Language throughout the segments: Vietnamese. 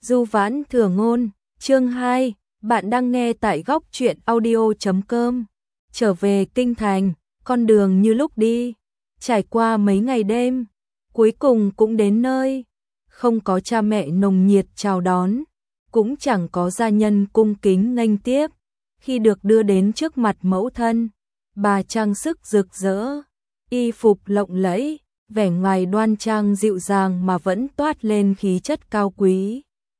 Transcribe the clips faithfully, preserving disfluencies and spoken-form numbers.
Du Vãn Thừa Ngôn, chương hai, bạn đang nghe tại góc truyện audio chấm com. Trở về kinh thành, con đường như lúc đi, trải qua mấy ngày đêm, cuối cùng cũng đến nơi. Không có cha mẹ nồng nhiệt chào đón, cũng chẳng có gia nhân cung kính nghênh tiếp. Khi được đưa đến trước mặt mẫu thân, bà trang sức rực rỡ, y phục lộng lẫy, vẻ ngoài đoan trang dịu dàng mà vẫn toát lên khí chất cao quý.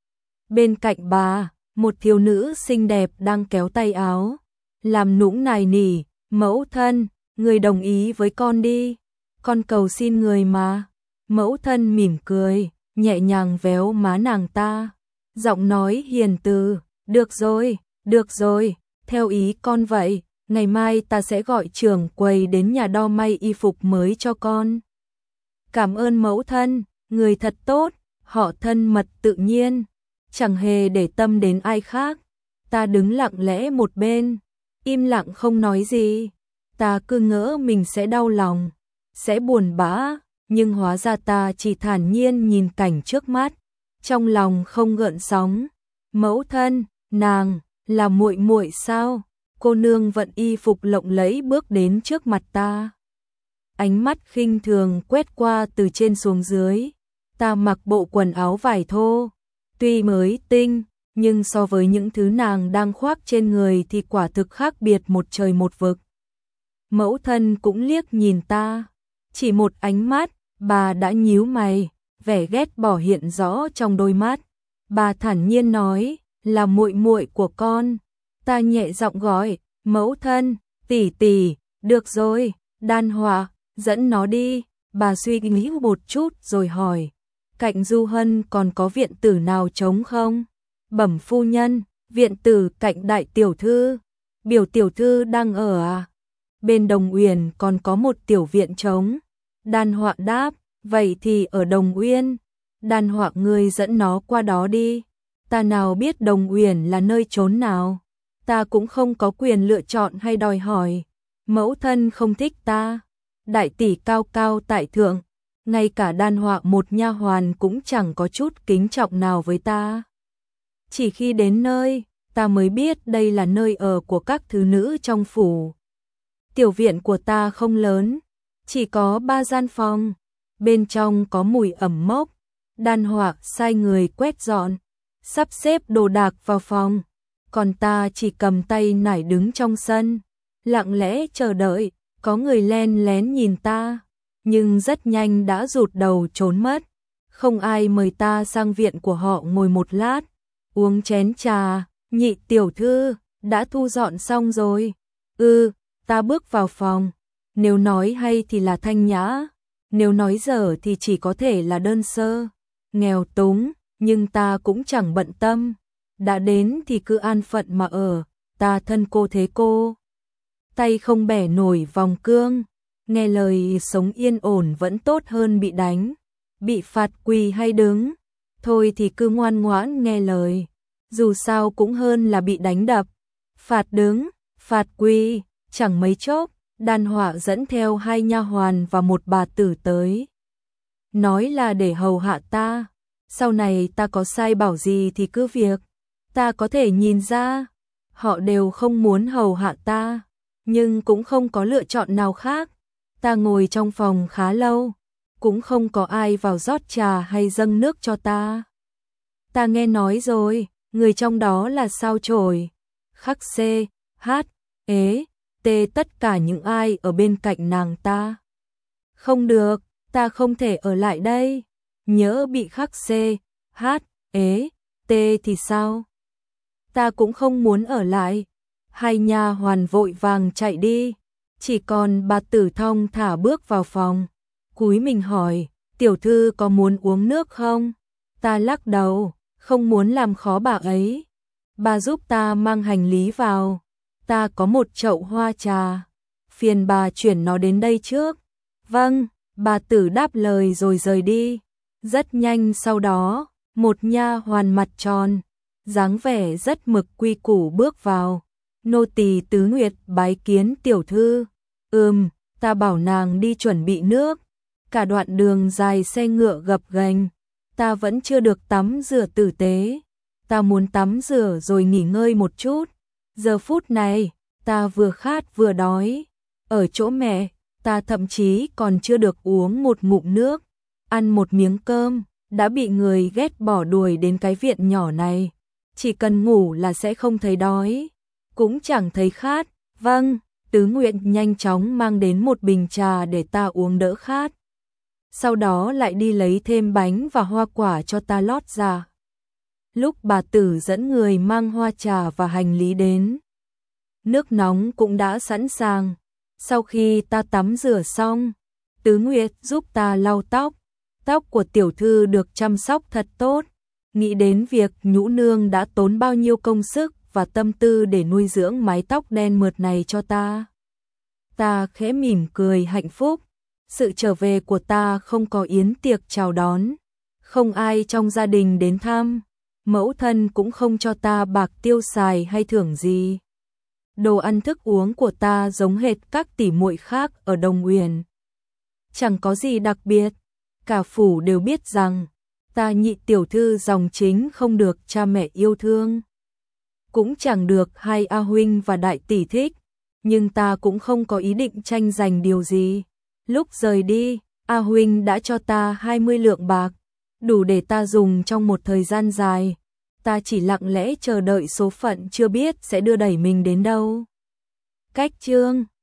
Bên cạnh bà, một thiếu nữ xinh đẹp đang kéo tay áo, làm nũng nài nỉ, mẫu thân, người đồng ý với con đi, con cầu xin người mà. Mẫu thân mỉm cười, nhẹ nhàng véo má nàng ta, giọng nói hiền từ, được rồi, được rồi, theo ý con vậy, ngày mai ta sẽ gọi trưởng quầy đến nhà đo may y phục mới cho con. Cảm ơn mẫu thân, người thật tốt, họ thân mật tự nhiên, chẳng hề để tâm đến ai khác. Ta đứng lặng lẽ một bên, im lặng không nói gì. Ta cứ ngỡ mình sẽ đau lòng, sẽ buồn bã, nhưng hóa ra ta chỉ thản nhiên nhìn cảnh trước mắt, trong lòng không gợn sóng. Mẫu thân, nàng là muội muội sao? Cô nương vận y phục lộng lẫy bước đến trước mặt ta. Ánh mắt khinh thường quét qua từ trên xuống dưới. Ta mặc bộ quần áo vải thô, tuy mới tinh, nhưng so với những thứ nàng đang khoác trên người thì quả thực khác biệt một trời một vực. Mẫu thân cũng liếc nhìn ta, chỉ một ánh mắt, bà đã nhíu mày, vẻ ghét bỏ hiện rõ trong đôi mắt. Bà thản nhiên nói, là muội muội của con. Ta nhẹ giọng gọi, mẫu thân, tỷ tỷ, được rồi, Đan Họa, dẫn nó đi. Bà suy nghĩ một chút rồi hỏi, cạnh Du Hân còn có viện tử nào trống không? Bẩm phu nhân, viện tử cạnh đại tiểu thư. Biểu tiểu thư đang ở à? Bên Đồng Uyển còn có một tiểu viện trống. Đan Họa đáp, vậy thì ở Đồng Uyên. Đan Họa ngươi dẫn nó qua đó đi. Ta nào biết Đồng Uyển là nơi trốn nào. Ta cũng không có quyền lựa chọn hay đòi hỏi. Mẫu thân không thích ta. Đại tỷ cao cao tại thượng, ngay cả Đan Họa một nha hoàn cũng chẳng có chút kính trọng nào với ta. Chỉ khi đến nơi, ta mới biết đây là nơi ở của các thứ nữ trong phủ. Tiểu viện của ta không lớn, chỉ có ba gian phòng, bên trong có mùi ẩm mốc. Đan Họa sai người quét dọn, sắp xếp đồ đạc vào phòng, còn ta chỉ cầm tay nải đứng trong sân, lặng lẽ chờ đợi. Có người len lén nhìn ta, nhưng rất nhanh đã rụt đầu trốn mất. Không ai mời ta sang viện của họ ngồi một lát, uống chén trà. Nhị tiểu thư, đã thu dọn xong rồi. Ừ, ta bước vào phòng. Nếu nói hay thì là thanh nhã, nếu nói dở thì chỉ có thể là đơn sơ, nghèo túng, nhưng ta cũng chẳng bận tâm. Đã đến thì cứ an phận mà ở, ta thân cô thế cô. Tay không bẻ nổi vòng cương, nghe lời sống yên ổn vẫn tốt hơn bị đánh, bị phạt quỳ hay đứng. Thôi thì cứ ngoan ngoãn nghe lời, dù sao cũng hơn là bị đánh đập. Phạt đứng, phạt quỳ, chẳng mấy chốc, Đan Họa dẫn theo hai nha hoàn và một bà tử tới. Nói là để hầu hạ ta, sau này ta có sai bảo gì thì cứ việc. Ta có thể nhìn ra, họ đều không muốn hầu hạ ta, nhưng cũng không có lựa chọn nào khác. Ta ngồi trong phòng khá lâu, cũng không có ai vào rót trà hay dâng nước cho ta. Ta nghe nói rồi, người trong đó là sao chổi, khắc xê, hát, ế, tê, tất cả những ai ở bên cạnh nàng ta. Không được, ta không thể ở lại đây. Nhỡ bị khắc xê, hát, ế, tê thì sao? Ta cũng không muốn ở lại. Hai nha hoàn vội vàng chạy đi, chỉ còn bà tử thong thả bước vào phòng, cúi mình hỏi, tiểu thư có muốn uống nước không? Ta lắc đầu, không muốn làm khó bà ấy. Bà giúp ta mang hành lý vào, ta có một chậu hoa trà, phiền bà chuyển nó đến đây trước. Vâng, bà tử đáp lời rồi rời đi. Rất nhanh sau đó, một nha hoàn mặt tròn, dáng vẻ rất mực quy củ bước vào. Nô tỳ Tứ Nguyệt bái kiến tiểu thư. Ừm, ta bảo nàng đi chuẩn bị nước. Cả đoạn đường dài xe ngựa gập ghềnh, ta vẫn chưa được tắm rửa tử tế. Ta muốn tắm rửa rồi nghỉ ngơi một chút. Giờ phút này, ta vừa khát vừa đói. Ở chỗ mẹ, ta thậm chí còn chưa được uống một ngụm nước, ăn một miếng cơm, đã bị người ghét bỏ đuổi đến cái viện nhỏ này. Chỉ cần ngủ là sẽ không thấy đói, cũng chẳng thấy khát. Vâng, Tứ Nguyện nhanh chóng mang đến một bình trà để ta uống đỡ khát. Sau đó lại đi lấy thêm bánh và hoa quả cho ta lót dạ. Lúc bà Tử dẫn người mang hoa trà và hành lý đến, nước nóng cũng đã sẵn sàng. Sau khi ta tắm rửa xong, Tứ Nguyệt giúp ta lau tóc. Tóc của tiểu thư được chăm sóc thật tốt. Nghĩ đến việc nhũ nương đã tốn bao nhiêu công sức và tâm tư để nuôi dưỡng mái tóc đen mượt này cho ta. Ta khẽ mỉm cười hạnh phúc. Sự trở về của ta không có yến tiệc chào đón, không ai trong gia đình đến thăm, mẫu thân cũng không cho ta bạc tiêu xài hay thưởng gì. Đồ ăn thức uống của ta giống hệt các tỷ muội khác ở Đông Uyển, chẳng có gì đặc biệt. Cả phủ đều biết rằng ta nhị tiểu thư dòng chính không được cha mẹ yêu thương, cũng chẳng được hai A huynh và đại tỷ thích, nhưng ta cũng không có ý định tranh giành điều gì. Lúc rời đi, A huynh đã cho ta hai mươi lượng bạc, đủ để ta dùng trong một thời gian dài. Ta chỉ lặng lẽ chờ đợi số phận chưa biết sẽ đưa đẩy mình đến đâu. Cách chương